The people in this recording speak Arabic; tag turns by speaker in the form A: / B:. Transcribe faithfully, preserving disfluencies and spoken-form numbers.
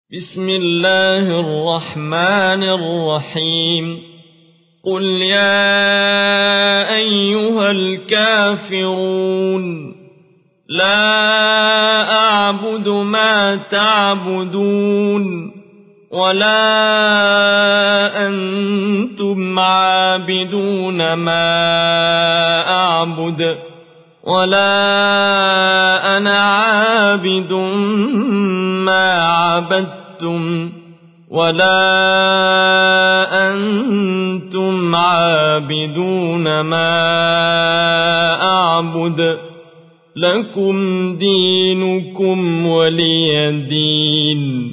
A: بسم الله الرحمن الرحيم قل يا أيها الكافرون لا أعبد ما تعبدون ولا أنتم عابدون ما أعبد ولا أنا عابد ما عبدتم ولا أنتم عابدون ما أعبد لكم دينكم ولي دين.